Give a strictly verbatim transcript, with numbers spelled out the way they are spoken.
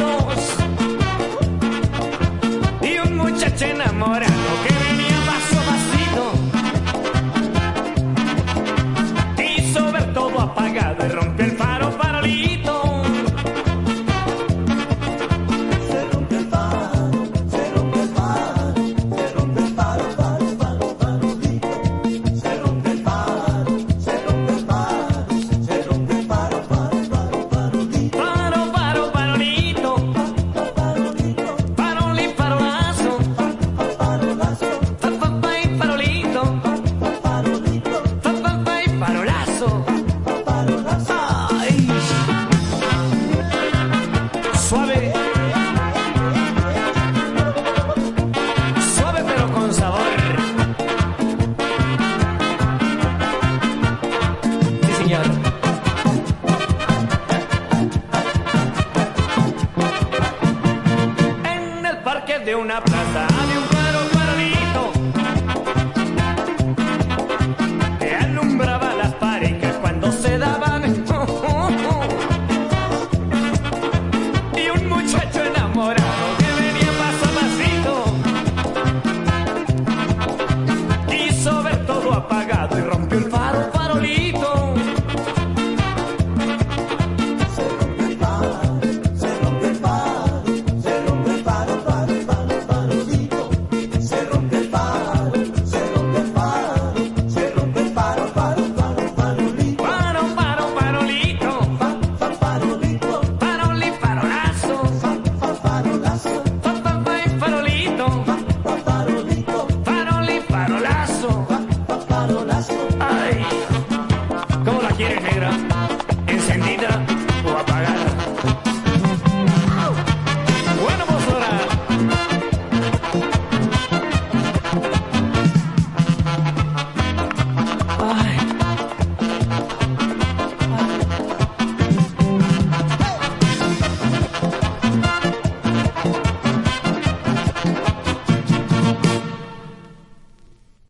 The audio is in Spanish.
y un muchacho enamorado que venía paso a pasito. Quiso ver todo apagado y rompió el faro farolito. Se rompe el faro, se rompe el faro, se rompe el faro, faro, faro, farolito. Se rompe el faro, se rompe el faro, se rompe el faro, faro, faro, farolito. Faro, faro, farolito, Farolito, farol y farolazo, farolazo, fa, fa, fa y farolito, farolito, fa, fa, fa y farolazo. farolazo. Ay, suave, suave pero con sabor. Sí, señor. En el parque de una plaza había un faro farolito que alumbraba las parejas cuando se daban. Y un muchacho enamorado que venía paso a pasito quiso ver todo apagado y rompió el faro farolito. Se rompe el faro, se rompe el faro, se rompe el faro, faro, faro, farolito. Se rompe el faro, se rompe el faro, se rompe el faro, faro, faro, farolito. Faro, faro, farolito, Fa, fa, farolito, farol y farolazo, fa, fa, farolazo, fa, fa, fa y farolito, fa, farolito, farol y farolazo. fa, fa, farolazo. Ay, ¿cómo la quieres, negra?